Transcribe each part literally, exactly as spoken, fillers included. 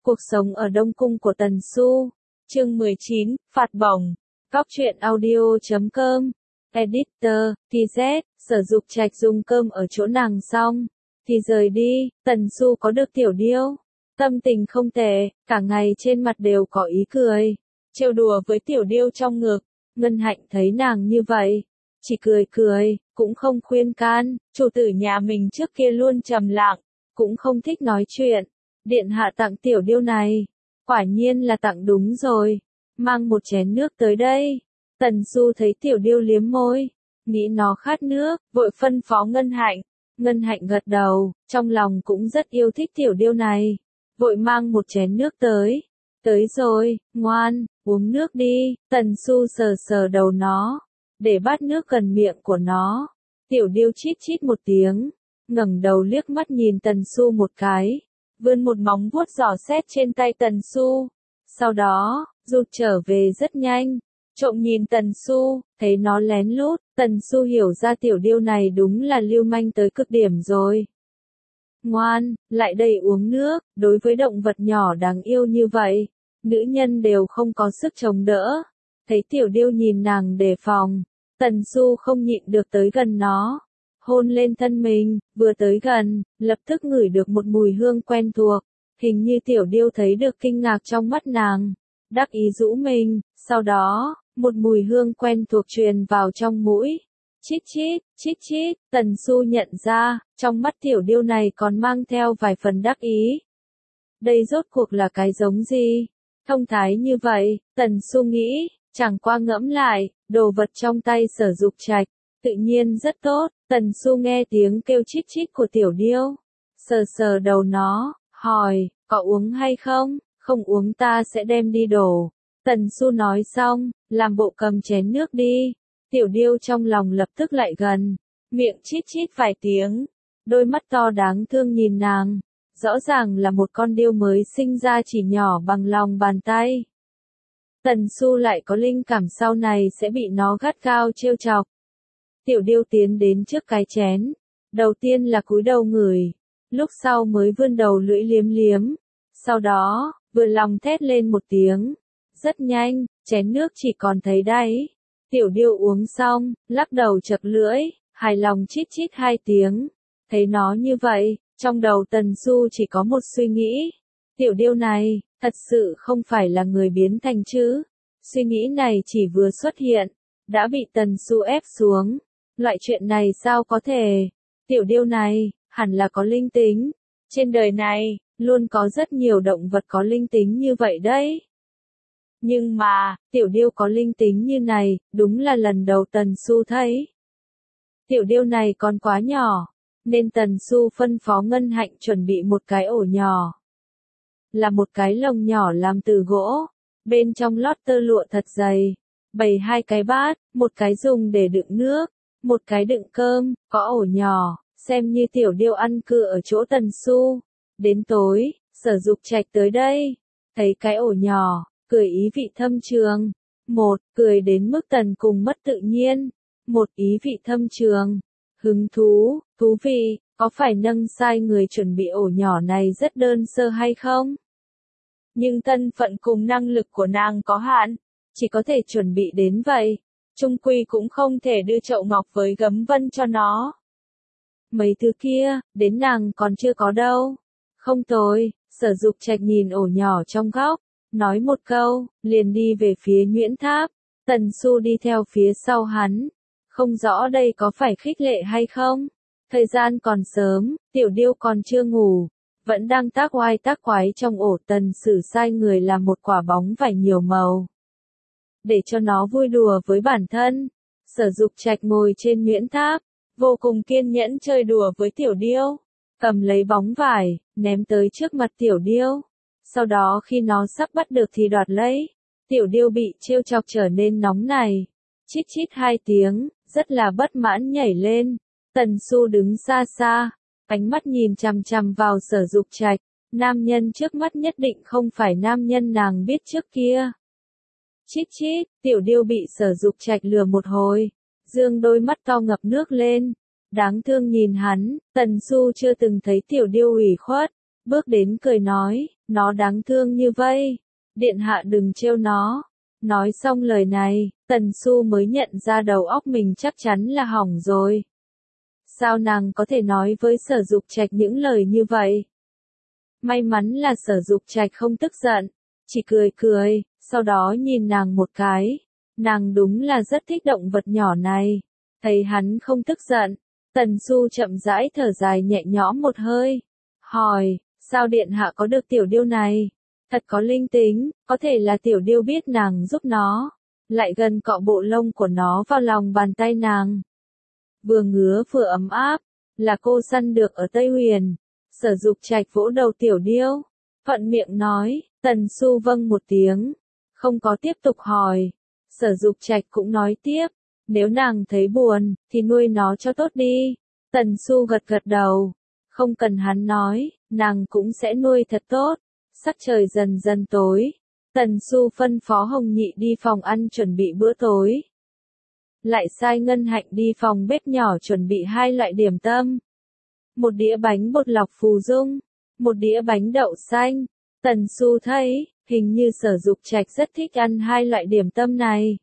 Cuộc sống ở Đông Cung của Tần Xu. Chương mười chín, Phạt bổng. Góc truyện audio chấm com. Editor, tê zét, Sở Dục Trạch dùng cơm ở chỗ nàng xong thì rời đi. Tần Xu có được Tiểu Điêu, tâm tình không tệ, cả ngày trên mặt đều có ý cười, trêu đùa với Tiểu Điêu trong ngực. Ngân Hạnh thấy nàng như vậy, chỉ cười cười, cũng không khuyên can. Chủ tử nhà mình trước kia luôn trầm lặng, cũng không thích nói chuyện. Điện hạ tặng Tiểu Điêu này, quả nhiên là tặng đúng rồi. Mang một chén nước tới đây. Tần Xu thấy Tiểu Điêu liếm môi, nghĩ nó khát nước, vội phân phó Ngân Hạnh. Ngân Hạnh gật đầu, trong lòng cũng rất yêu thích Tiểu Điêu này, vội mang một chén nước tới. Tới rồi, ngoan, uống nước đi. Tần Xu sờ sờ đầu nó, để bát nước gần miệng của nó. Tiểu Điêu chít chít một tiếng, ngẩng đầu liếc mắt nhìn Tần Xu một cái, vươn một móng vuốt dò xét trên tay Tần Xu. Sau đó, rụt trở về rất nhanh, trộm nhìn Tần Xu, thấy nó lén lút. Tần Xu hiểu ra Tiểu Điêu này đúng là lưu manh tới cực điểm rồi. Ngoan, lại đây uống nước. Đối với động vật nhỏ đáng yêu như vậy, nữ nhân đều không có sức chống đỡ. Thấy Tiểu Điêu nhìn nàng đề phòng, Tần Xu không nhịn được tới gần nó, hôn lên thân mình. Vừa tới gần, lập tức ngửi được một mùi hương quen thuộc. Hình như Tiểu Điêu thấy được kinh ngạc trong mắt nàng, đắc ý rũ mình. Sau đó, một mùi hương quen thuộc truyền vào trong mũi. Chít chít, chít chít. Tần Xu nhận ra, trong mắt Tiểu Điêu này còn mang theo vài phần đắc ý. Đây rốt cuộc là cái giống gì? Thông thái như vậy. Tần Xu nghĩ, chẳng qua ngẫm lại, đồ vật trong tay Sở Dục Trạch, tự nhiên rất tốt. Tần Xu nghe tiếng kêu chít chít của Tiểu Điêu, sờ sờ đầu nó, hỏi, có uống hay không? Không uống ta sẽ đem đi đổ. Tần Xu nói xong, làm bộ cầm chén nước đi. Tiểu Điêu trong lòng lập tức lại gần, miệng chít chít vài tiếng, đôi mắt to đáng thương nhìn nàng. Rõ ràng là một con điêu mới sinh ra chỉ nhỏ bằng lòng bàn tay. Tần Xu lại có linh cảm sau này sẽ bị nó gắt gao trêu chọc. Tiểu Điêu tiến đến trước cái chén, đầu tiên là cúi đầu ngửi, lúc sau mới vươn đầu lưỡi liếm liếm. Sau đó, vừa lòng thét lên một tiếng. Rất nhanh, chén nước chỉ còn thấy đáy. Tiểu Điêu uống xong, lắc đầu chật lưỡi, hài lòng chít chít hai tiếng. Thấy nó như vậy, trong đầu Tần Xu chỉ có một suy nghĩ. Tiểu Điêu này, thật sự không phải là người biến thành chứ. Suy nghĩ này chỉ vừa xuất hiện, đã bị Tần Xu ép xuống. Loại chuyện này sao có thể? Tiểu Điêu này, hẳn là có linh tính. Trên đời này, luôn có rất nhiều động vật có linh tính như vậy đấy. Nhưng mà, Tiểu Điêu có linh tính như này, đúng là lần đầu Tần Xu thấy. Tiểu Điêu này còn quá nhỏ, nên Tần Xu phân phó Ngân Hạnh chuẩn bị một cái ổ nhỏ. Là một cái lồng nhỏ làm từ gỗ, bên trong lót tơ lụa thật dày. Bày hai cái bát, một cái dùng để đựng nước, một cái đựng cơm, có ổ nhỏ, xem như Tiểu Điêu ăn cư ở chỗ Tần Xu. Đến tối, Sở Dục Trạch tới đây, thấy cái ổ nhỏ, cười ý vị thâm trường. Một, cười đến mức Tần cùng mất tự nhiên. Một, ý vị thâm trường. Hứng thú, thú vị, có phải nâng sai người chuẩn bị ổ nhỏ này rất đơn sơ hay không? Nhưng thân phận cùng năng lực của nàng có hạn, chỉ có thể chuẩn bị đến vậy. Chung quy cũng không thể đưa chậu ngọc với gấm vân cho nó. Mấy thứ kia, đến nàng còn chưa có đâu. Không tồi. Sở Dục Trạch nhìn ổ nhỏ trong góc, nói một câu, liền đi về phía Nguyễn Tháp. Tần Xu đi theo phía sau hắn. Không rõ đây có phải khích lệ hay không. Thời gian còn sớm, Tiểu Điêu còn chưa ngủ, vẫn đang tác oai tác quái trong ổ. Tần Sử sai người làm một quả bóng vải nhiều màu, để cho nó vui đùa với bản thân. Sở Dục Trạch ngồi trên Nguyễn Tháp, vô cùng kiên nhẫn chơi đùa với Tiểu Điêu. Cầm lấy bóng vải, ném tới trước mặt Tiểu Điêu. Sau đó khi nó sắp bắt được thì đoạt lấy. Tiểu Điêu bị trêu chọc trở nên nóng này, chít chít hai tiếng, rất là bất mãn nhảy lên. Tần Xu đứng xa xa, ánh mắt nhìn chằm chằm vào Sở Dục Trạch. Nam nhân trước mắt nhất định không phải nam nhân nàng biết trước kia. Chít chít, Tiểu Điêu bị Sở Dục Trạch lừa một hồi, dương đôi mắt to ngập nước lên, đáng thương nhìn hắn. Tần Xu chưa từng thấy Tiểu Điêu ủy khuất, bước đến cười nói, Nó đáng thương như vậy. Điện hạ đừng trêu nó. Nói xong lời này, Tần Xu mới nhận ra đầu óc mình chắc chắn là hỏng rồi. Sao nàng có thể nói với Sở Dục Trạch những lời như vậy? May mắn là Sở Dục Trạch không tức giận, chỉ cười cười, sau đó nhìn nàng một cái. Nàng đúng là rất thích động vật nhỏ này. Thấy hắn không tức giận, Tần Xu chậm rãi thở dài nhẹ nhõm một hơi. Hỏi, sao điện hạ có được tiểu điêu này? Thật có linh tính, có thể là tiểu điêu biết nàng giúp nó. Lại gần cọ bộ lông của nó vào lòng bàn tay nàng. Vừa ngứa vừa ấm áp, là cô săn được ở Tây Huyền. Sở Dục Trạch vỗ đầu tiểu điêu, thuận miệng nói. Tần Xu vâng một tiếng, không có tiếp tục hỏi. Sở Dục Trạch cũng nói tiếp, nếu nàng thấy buồn, thì nuôi nó cho tốt đi. Tần Xu gật gật đầu, không cần hắn nói, nàng cũng sẽ nuôi thật tốt. Sắc trời dần dần tối, Tần Xu phân phó Hồng Nhị đi phòng ăn chuẩn bị bữa tối. Lại sai Ngân Hạnh đi phòng bếp nhỏ chuẩn bị hai loại điểm tâm. Một đĩa bánh bột lọc phù dung, một đĩa bánh đậu xanh. Tần Xu thấy, hình như Sở Dục Trạch rất thích ăn hai loại điểm tâm này.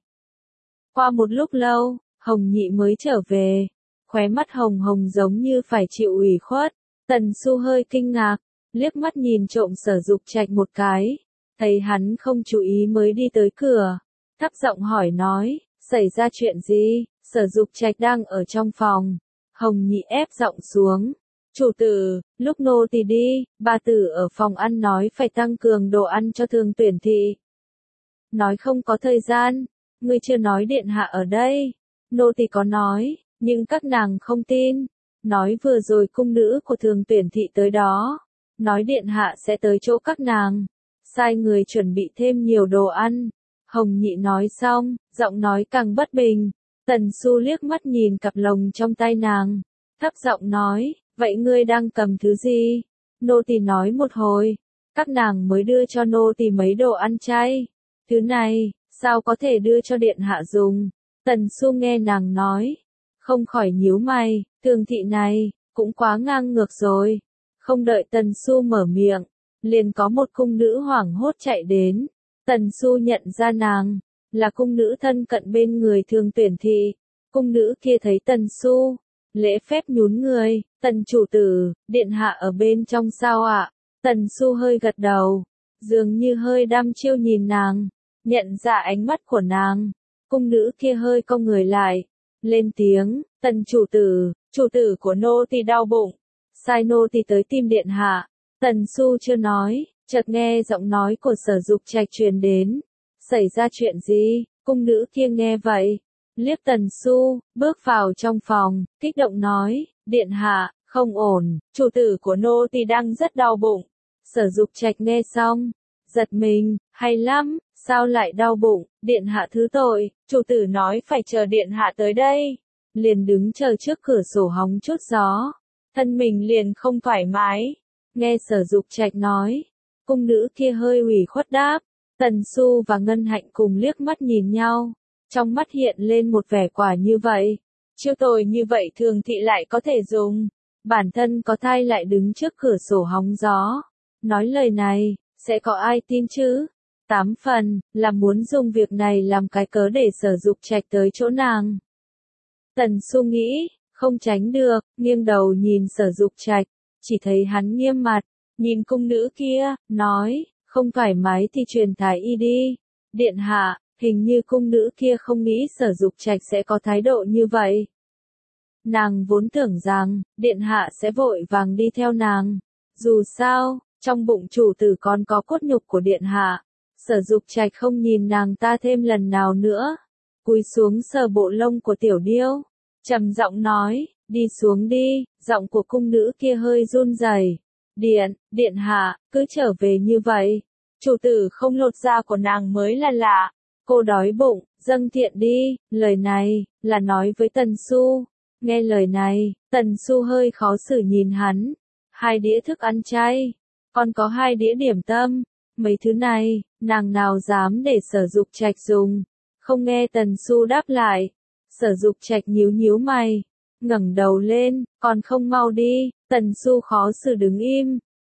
Qua một lúc lâu, Hồng Nhị mới trở về. Khóe mắt hồng hồng giống như phải chịu ủy khuất. Tần Xu hơi kinh ngạc, liếc mắt nhìn trộm Sở Dục Trạch một cái. Thấy hắn không chú ý mới đi tới cửa. Thấp giọng hỏi nói, xảy ra chuyện gì? Sở Dục Trạch đang ở trong phòng. Hồng Nhị ép giọng xuống. Chủ tử, lúc nô tỳ đi, bà tử ở phòng ăn nói phải tăng cường đồ ăn cho Thường Tuyển thị. Nói không có thời gian, ngươi chưa nói điện hạ ở đây. Nô tỳ có nói, nhưng các nàng không tin. Nói vừa rồi cung nữ của Thường Tuyển thị tới đó. Nói điện hạ sẽ tới chỗ các nàng. Sai người chuẩn bị thêm nhiều đồ ăn. Hồng Nhị nói xong, giọng nói càng bất bình. Tần Xu liếc mắt nhìn cặp lồng trong tay nàng. Thấp giọng nói, vậy ngươi đang cầm thứ gì? Nô tỳ nói một hồi, các nàng mới đưa cho nô tỳ mấy đồ ăn chay. Thứ này, sao có thể đưa cho điện hạ dùng? Tần Xu nghe nàng nói, không khỏi nhíu mày, Thường thị này, cũng quá ngang ngược rồi. Không đợi Tần Xu mở miệng, liền có một cung nữ hoảng hốt chạy đến. Tần Xu nhận ra nàng, là cung nữ thân cận bên người Thường Tuyển thị. Cung nữ kia thấy Tần Xu, lễ phép nhún người, Tần chủ tử, điện hạ ở bên trong sao ạ? Tần Xu hơi gật đầu, dường như hơi đăm chiêu nhìn nàng, nhận ra ánh mắt của nàng. Cung nữ kia hơi cong người lại, lên tiếng, Tần chủ tử, chủ tử của nô tỳ đau bụng, sai nô tỳ tới tìm điện hạ. Tần Xu chưa nói, chợt nghe giọng nói của Sở Dục Trạch truyền đến. Xảy ra chuyện gì? Cung nữ kia nghe vậy, liếc Tần Xu, bước vào trong phòng, kích động nói, điện hạ, không ổn, chủ tử của nô tỳ đang rất đau bụng. Sở Dục Trạch nghe xong, giật mình, hay lắm, sao lại đau bụng? Điện hạ thứ tội, chủ tử nói phải chờ điện hạ tới đây. Liền đứng chờ trước cửa sổ hóng chút gió, thân mình liền không thoải mái. Nghe Sở Dục Trạch nói, cung nữ kia hơi ủy khuất đáp. Tần Xu và Ngân Hạnh cùng liếc mắt nhìn nhau, trong mắt hiện lên một vẻ quả như vậy. Chiêu tồi như vậy Thường thị lại có thể dùng. Bản thân có thai lại đứng trước cửa sổ hóng gió. Nói lời này, sẽ có ai tin chứ? Tám phần, là muốn dùng việc này làm cái cớ để Sở Dục Trạch tới chỗ nàng. Tần Xu nghĩ, không tránh được, nghiêng đầu nhìn Sở Dục Trạch, chỉ thấy hắn nghiêm mặt, nhìn cung nữ kia, nói, không thoải mái thì truyền thái y đi. Điện hạ, hình như cung nữ kia không nghĩ Sở Dục Trạch sẽ có thái độ như vậy. Nàng vốn tưởng rằng, điện hạ sẽ vội vàng đi theo nàng. Dù sao, trong bụng chủ tử còn có cốt nhục của điện hạ. Sở Dục Trạch không nhìn nàng ta thêm lần nào nữa. Cúi xuống sờ bộ lông của tiểu điêu, trầm giọng nói, đi xuống đi. Giọng của cung nữ kia hơi run rẩy. Điện, điện hạ, cứ trở về như vậy. Chủ tử không lột da của nàng mới là lạ. Cô đói bụng, dâng thiện đi. Lời này, là nói với Tần Xu. Nghe lời này, Tần Xu hơi khó xử nhìn hắn. Hai đĩa thức ăn chay, còn có hai đĩa điểm tâm. Mấy thứ này, nàng nào dám để Sở Dục Trạch dùng. Không nghe Tần Xu đáp lại. Sở Dục Trạch nhíu nhíu mày, ngẩng đầu lên, còn không mau đi. Tần Xu khó xử đứng im,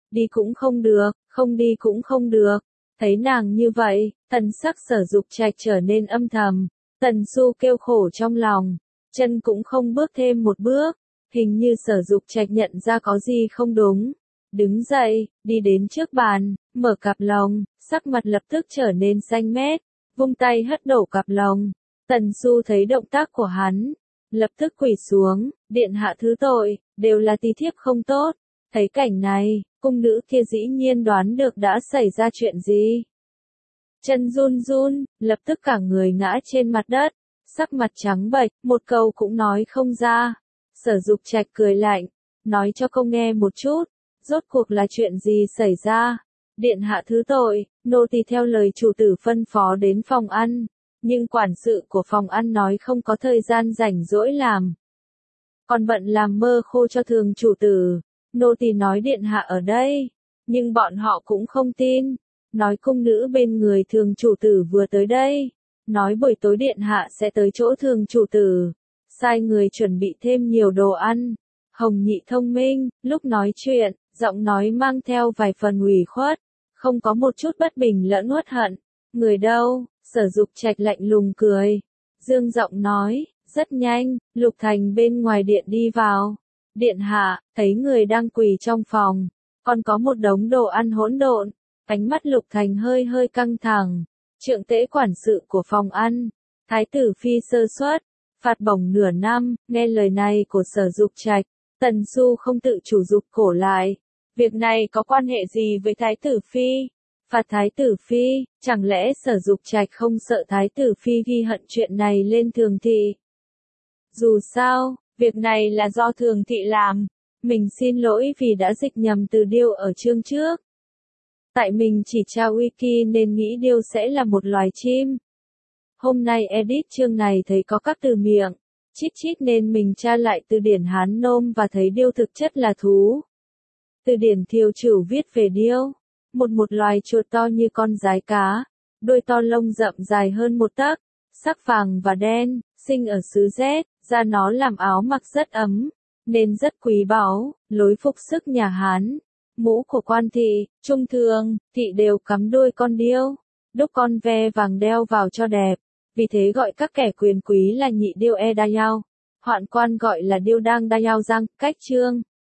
đi cũng không được, không đi cũng không được. Thấy nàng như vậy, thần sắc Sở Dục Trạch trở nên âm thầm. Tần Xu kêu khổ trong lòng, chân cũng không bước thêm một bước. Hình như Sở Dục Trạch nhận ra có gì không đúng. Đứng dậy, đi đến trước bàn, mở cặp lồng, sắc mặt lập tức trở nên xanh mét, vung tay hất đổ cặp lồng. Tần Xu thấy động tác của hắn, lập tức quỳ xuống, điện hạ thứ tội, đều là tí thiếp không tốt. Thấy cảnh này, cung nữ kia dĩ nhiên đoán được đã xảy ra chuyện gì. Chân run run, lập tức cả người ngã trên mặt đất, sắc mặt trắng bệch, một câu cũng nói không ra. Sở Dục Trạch cười lạnh, nói cho công nghe một chút, rốt cuộc là chuyện gì xảy ra. Điện hạ thứ tội, nô tỳ theo lời chủ tử phân phó đến phòng ăn, nhưng quản sự của phòng ăn nói không có thời gian rảnh rỗi làm. Còn bận làm mơ khô cho thường chủ tử, nô tỳ nói điện hạ ở đây, nhưng bọn họ cũng không tin. Nói cung nữ bên người thường chủ tử vừa tới đây, nói buổi tối điện hạ sẽ tới chỗ thường chủ tử, sai người chuẩn bị thêm nhiều đồ ăn. Hồng Nhị thông minh, lúc nói chuyện, giọng nói mang theo vài phần ủy khuất, không có một chút bất bình lẫn uất hận. Người đâu? Sở Dục Trạch lạnh lùng cười, dương giọng nói, rất nhanh, Lục Thành bên ngoài điện đi vào. Điện hạ, thấy người đang quỳ trong phòng, còn có một đống đồ ăn hỗn độn. Ánh mắt Lục Thành hơi hơi căng thẳng. Trượng tễ quản sự của phòng ăn, thái tử phi sơ suất, phạt bổng nửa năm. Nghe lời này của Sở Dục Trạch, Tần Xu không tự chủ rụt cổ lại. Việc này có quan hệ gì với thái tử phi? Phạt thái tử phi, chẳng lẽ Sở Dục Trạch không sợ thái tử phi ghi hận chuyện này lên thường thị? Dù sao, việc này là do thường thị làm. Mình xin lỗi vì đã dịch nhầm từ điêu ở chương trước. Tại mình chỉ tra wiki nên nghĩ điêu sẽ là một loài chim. Hôm nay edit chương này thấy có các từ miệng chít chít nên mình tra lại từ điển Hán Nôm và thấy điêu thực chất là thú. Từ điển Thiều Trửu viết về điêu, một một loài chuột to như con giái cá, đuôi to lông rậm dài hơn một tấc, sắc vàng và đen, sinh ở xứ rét, da nó làm áo mặc rất ấm, nên rất quý báu, lối phục sức nhà Hán. Mũ của quan thị, trung thường, thị đều cắm đuôi con điêu, đúc con ve vàng đeo vào cho đẹp, vì thế gọi các kẻ quyền quý là nhị điêu e đa yao, hoạn quan gọi là điêu đang đa yao giang, cách chương.